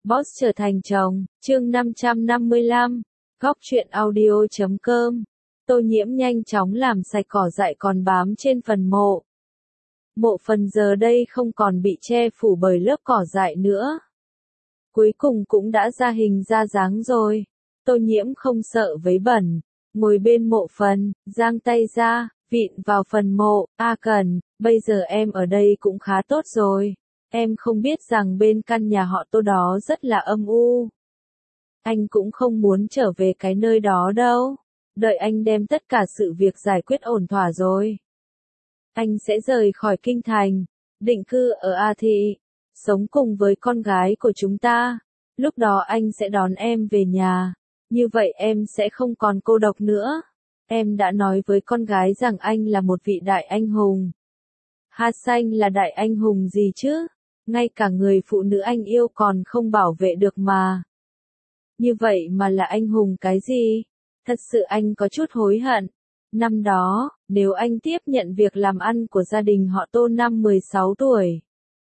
Boss trở thành chồng, chương 555, góc truyện audio.com. Tô Nhiễm nhanh chóng làm sạch cỏ dại còn bám trên phần mộ. Mộ phần giờ đây không còn bị che phủ bởi lớp cỏ dại nữa. Cuối cùng cũng đã ra hình ra dáng rồi. Tô Nhiễm không sợ vấy bẩn, ngồi bên mộ phần, giang tay ra, vịn vào phần mộ. A Cần, bây giờ em ở đây cũng khá tốt rồi. Em không biết rằng bên căn nhà họ Tô đó rất là âm u. Anh cũng không muốn trở về cái nơi đó đâu. Đợi anh đem tất cả sự việc giải quyết ổn thỏa rồi, anh sẽ rời khỏi kinh thành, định cư ở A Thị, sống cùng với con gái của chúng ta. Lúc đó anh sẽ đón em về nhà. Như vậy em sẽ không còn cô độc nữa. Em đã nói với con gái rằng anh là một vị đại anh hùng. Ha Xanh là đại anh hùng gì chứ? Ngay cả người phụ nữ anh yêu còn không bảo vệ được mà. Như vậy mà là anh hùng cái gì? Thật sự anh có chút hối hận. Năm đó, nếu anh tiếp nhận việc làm ăn của gia đình họ Tô năm 16 tuổi,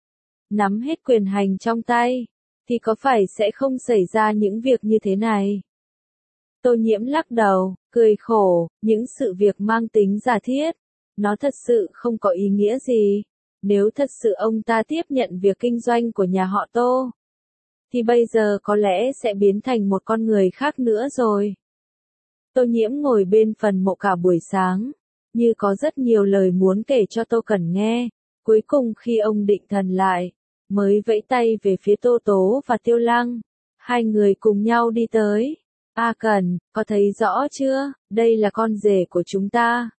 nắm hết quyền hành trong tay, thì có phải sẽ không xảy ra những việc như thế này? Tô Nhiễm lắc đầu, cười khổ, những sự việc mang tính giả thiết, nó thật sự không có ý nghĩa gì. Nếu thật sự ông ta tiếp nhận việc kinh doanh của nhà họ Tô, thì bây giờ có lẽ sẽ biến thành một con người khác nữa rồi. Tô Nhiễm ngồi bên phần mộ cả buổi sáng, như có rất nhiều lời muốn kể cho Tô Cẩn nghe. Cuối cùng khi ông định thần lại, mới vẫy tay về phía Tô Tố và Tiêu Lăng. Hai người cùng nhau đi tới. A Cẩn, có thấy rõ chưa, đây là con rể của chúng ta.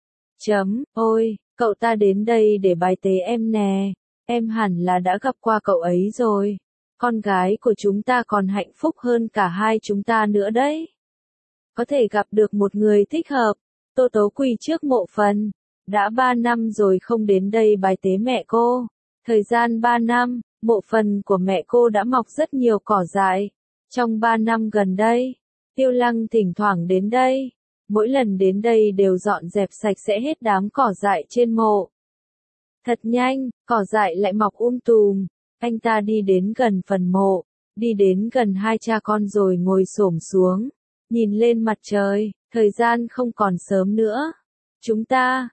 Ôi, cậu ta đến đây để bái tế em nè. Em hẳn là đã gặp qua cậu ấy rồi. Con gái của chúng ta còn hạnh phúc hơn cả hai chúng ta nữa đấy. Có thể gặp được một người thích hợp. Tô Tố quỳ trước mộ phần. Đã 3 năm rồi không đến đây bái tế mẹ cô. Thời gian 3 năm, mộ phần của mẹ cô đã mọc rất nhiều cỏ dại. Trong 3 năm gần đây, Tiêu Lăng thỉnh thoảng đến đây. Mỗi lần đến đây đều dọn dẹp sạch sẽ hết đám cỏ dại trên mộ. Thật nhanh, cỏ dại lại mọc tùm. Anh ta đi đến gần phần mộ, đi đến gần hai cha con rồi ngồi xổm xuống, nhìn lên mặt trời. Thời gian không còn sớm nữa. Chúng ta,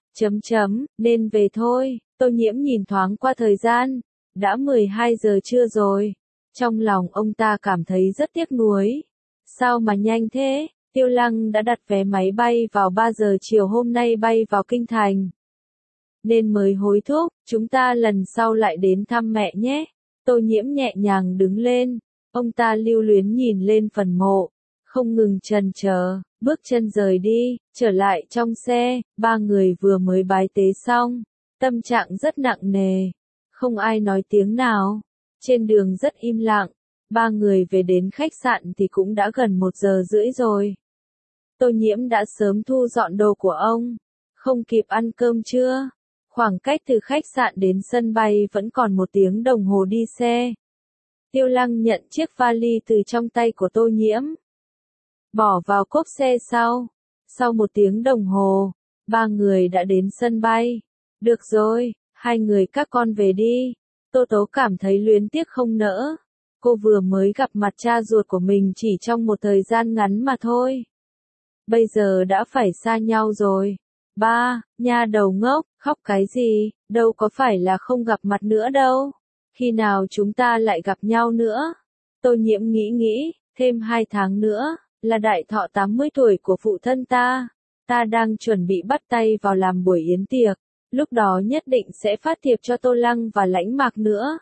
nên về thôi. Tô Nhiễm nhìn thoáng qua thời gian, đã 12 giờ trưa rồi. Trong lòng ông ta cảm thấy rất tiếc nuối. Sao mà nhanh thế? Tiêu Lăng đã đặt vé máy bay vào 3 giờ chiều hôm nay bay vào kinh thành, nên mới hối thúc. Chúng ta lần sau lại đến thăm mẹ nhé. Tô Nhiễm nhẹ nhàng đứng lên. Ông ta lưu luyến nhìn lên phần mộ, không ngừng chần chờ, bước chân rời đi. Trở lại trong xe, ba người vừa mới bái tế xong, tâm trạng rất nặng nề, không ai nói tiếng nào. Trên đường rất im lặng. Ba người về đến khách sạn thì cũng đã gần 1 giờ rưỡi rồi. Tô Nhiễm đã sớm thu dọn đồ của ông, không kịp ăn cơm trưa. Khoảng cách từ khách sạn đến sân bay vẫn còn 1 tiếng đồng hồ đi xe. Tiêu Lăng nhận chiếc vali từ trong tay của Tô Nhiễm, bỏ vào cốp xe sau. Sau 1 tiếng đồng hồ, ba người đã đến sân bay. Được rồi, hai người các con về đi. Tô Tố cảm thấy luyến tiếc không nỡ. Cô vừa mới gặp mặt cha ruột của mình chỉ trong một thời gian ngắn mà thôi. Bây giờ đã phải xa nhau rồi. Ba, nha đầu ngốc, khóc cái gì, đâu có phải là không gặp mặt nữa đâu. Khi nào chúng ta lại gặp nhau nữa? Tô Nhiễm nghĩ, thêm 2 tháng nữa, là đại thọ 80 tuổi của phụ thân ta. Ta đang chuẩn bị bắt tay vào làm buổi yến tiệc. Lúc đó nhất định sẽ phát thiệp cho Tô Lăng và Lãnh Mạc nữa.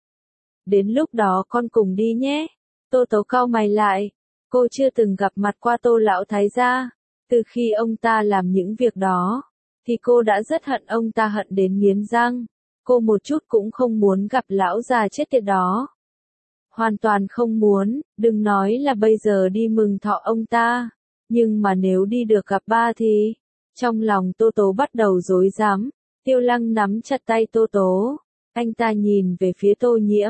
Đến lúc đó con cùng đi nhé. Tô Tố cau mày lại. Cô chưa từng gặp mặt qua Tô lão thái gia. Từ khi ông ta làm những việc đó, thì cô đã rất hận ông ta, hận đến nghiến răng. Cô một chút cũng không muốn gặp lão già chết tiệt đó. Hoàn toàn không muốn, đừng nói là bây giờ đi mừng thọ ông ta. Nhưng mà nếu đi được gặp ba thì... Trong lòng Tô Tố bắt đầu rối rắm. Tiêu Lăng nắm chặt tay Tô Tố. Anh ta nhìn về phía Tô Nhiễm.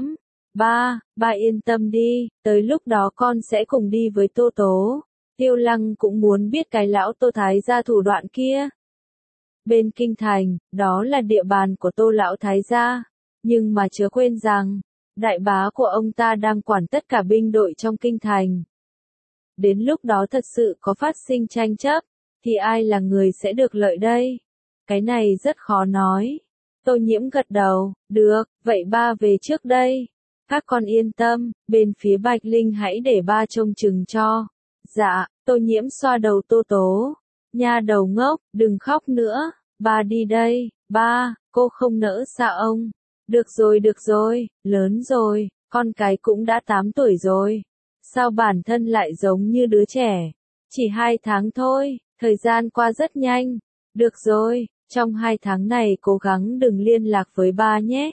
Ba yên tâm đi, tới lúc đó con sẽ cùng đi với Tô Tố. Tiêu Lăng cũng muốn biết cái lão Tô thái gia thủ đoạn kia. Bên kinh thành, đó là địa bàn của Tô lão thái gia. Nhưng mà chớ quên rằng, Đại bá của ông ta đang quản tất cả binh đội trong kinh thành. Đến lúc đó thật sự có phát sinh tranh chấp, thì ai là người sẽ được lợi đây? Cái này rất khó nói. Tô Nhiễm gật đầu, được, vậy ba về trước đây. Các con yên tâm, bên phía Bạch Linh hãy để ba trông chừng cho. Dạ, Tô Nhiễm xoa đầu Tô Tố. Nha đầu ngốc, đừng khóc nữa, ba đi đây, ba, cô không nỡ xa ông. Được rồi, lớn rồi, con cái cũng đã 8 tuổi rồi. Sao bản thân lại giống như đứa trẻ? Chỉ 2 tháng thôi, thời gian qua rất nhanh. Được rồi, trong 2 tháng này cố gắng đừng liên lạc với ba nhé.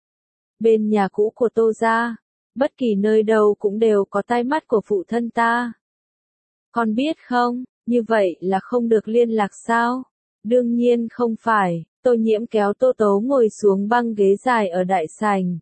Bên nhà cũ của Tô gia, bất kỳ nơi đâu cũng đều có tai mắt của phụ thân ta. Con biết không, như vậy là không được liên lạc sao? Đương nhiên không phải, Tô Nhiễm kéo Tô Tố ngồi xuống băng ghế dài ở đại sảnh.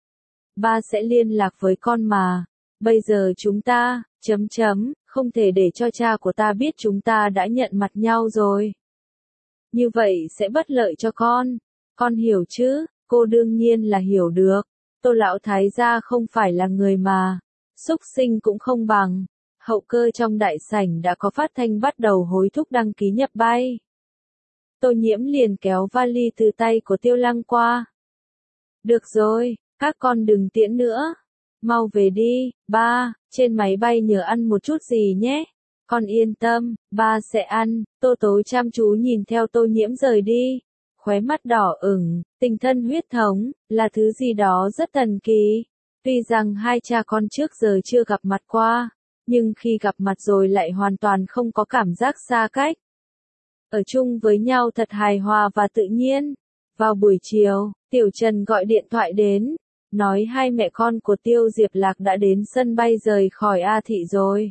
Ba sẽ liên lạc với con mà. Bây giờ chúng ta, không thể để cho cha của ta biết chúng ta đã nhận mặt nhau rồi. Như vậy sẽ bất lợi cho con hiểu chứ, cô đương nhiên là hiểu được. Tô lão thái gia không phải là người mà, xúc sinh cũng không bằng. Hậu cơ trong đại sảnh đã có phát thanh bắt đầu hối thúc đăng ký nhập bay. Tô Nhiễm liền kéo vali từ tay của Tiêu Lăng qua. Được rồi, các con đừng tiễn nữa. Mau về đi, ba, trên máy bay nhớ ăn một chút gì nhé. Con yên tâm, ba sẽ ăn. Tô Tố chăm chú nhìn theo Tô Nhiễm rời đi. Khóe mắt đỏ ửng, tình thân huyết thống, là thứ gì đó rất thần kỳ. Tuy rằng hai cha con trước giờ chưa gặp mặt qua, nhưng khi gặp mặt rồi lại hoàn toàn không có cảm giác xa cách. Ở chung với nhau thật hài hòa và tự nhiên. Vào buổi chiều, Tiểu Trần gọi điện thoại đến, nói hai mẹ con của Tiêu Diệp Lạc đã đến sân bay rời khỏi A Thị rồi.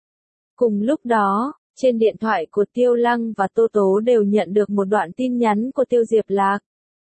Cùng lúc đó, trên điện thoại của Tiêu Lăng và Tô Tố đều nhận được một đoạn tin nhắn của Tiêu Diệp Lạc.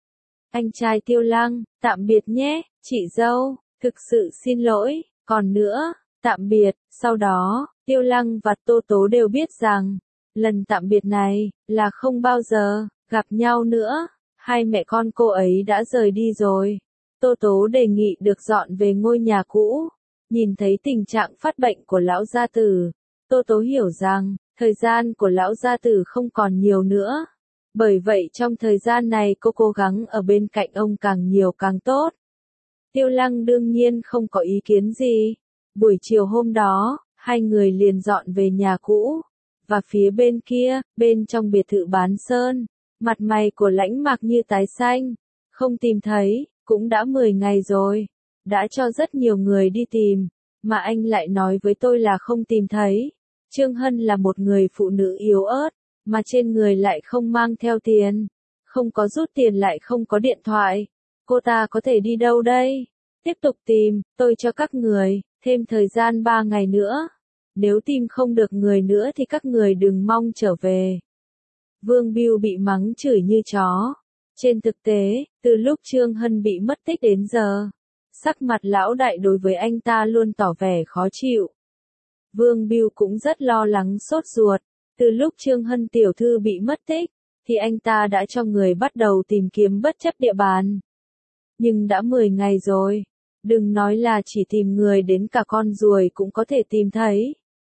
Anh trai Tiêu Lăng, tạm biệt nhé, chị dâu, thực sự xin lỗi, còn nữa, tạm biệt. Sau đó, Tiêu Lăng và Tô Tố đều biết rằng, lần tạm biệt này, là không bao giờ gặp nhau nữa. Hai mẹ con cô ấy đã rời đi rồi. Tô Tố đề nghị được dọn về ngôi nhà cũ. Nhìn thấy tình trạng phát bệnh của lão gia tử, Tô Tố hiểu rằng, thời gian của lão gia tử không còn nhiều nữa. Bởi vậy trong thời gian này cô cố gắng ở bên cạnh ông càng nhiều càng tốt. Tiêu Lăng đương nhiên không có ý kiến gì. Buổi chiều hôm đó, hai người liền dọn về nhà cũ. Và phía bên kia, bên trong biệt thự bán sơn, mặt mày của Lãnh Mạc như tái xanh. Không tìm thấy, cũng đã 10 ngày rồi. Đã cho rất nhiều người đi tìm, mà anh lại nói với tôi là không tìm thấy. Trương Hân là một người phụ nữ yếu ớt, mà trên người lại không mang theo tiền. Không có rút tiền lại không có điện thoại. Cô ta có thể đi đâu đây? Tiếp tục tìm, tôi cho các người thêm thời gian 3 ngày nữa. Nếu tìm không được người nữa thì các người đừng mong trở về. Vương Bưu bị mắng chửi như chó. Trên thực tế, từ lúc Trương Hân bị mất tích đến giờ, sắc mặt lão đại đối với anh ta luôn tỏ vẻ khó chịu. Vương Bưu cũng rất lo lắng sốt ruột. Từ lúc Trương Hân tiểu thư bị mất tích, thì anh ta đã cho người bắt đầu tìm kiếm bất chấp địa bàn. Nhưng đã 10 ngày rồi, đừng nói là chỉ tìm người, đến cả con ruồi cũng có thể tìm thấy.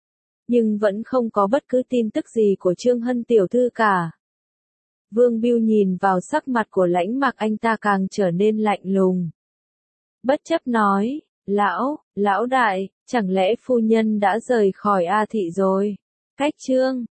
Nhưng vẫn không có bất cứ tin tức gì của Trương Hân tiểu thư cả. Vương Bưu nhìn vào sắc mặt của Lãnh Mạc, anh ta càng trở nên lạnh lùng. Bất chấp nói, lão đại, chẳng lẽ phu nhân đã rời khỏi A Thị rồi? Cách Trương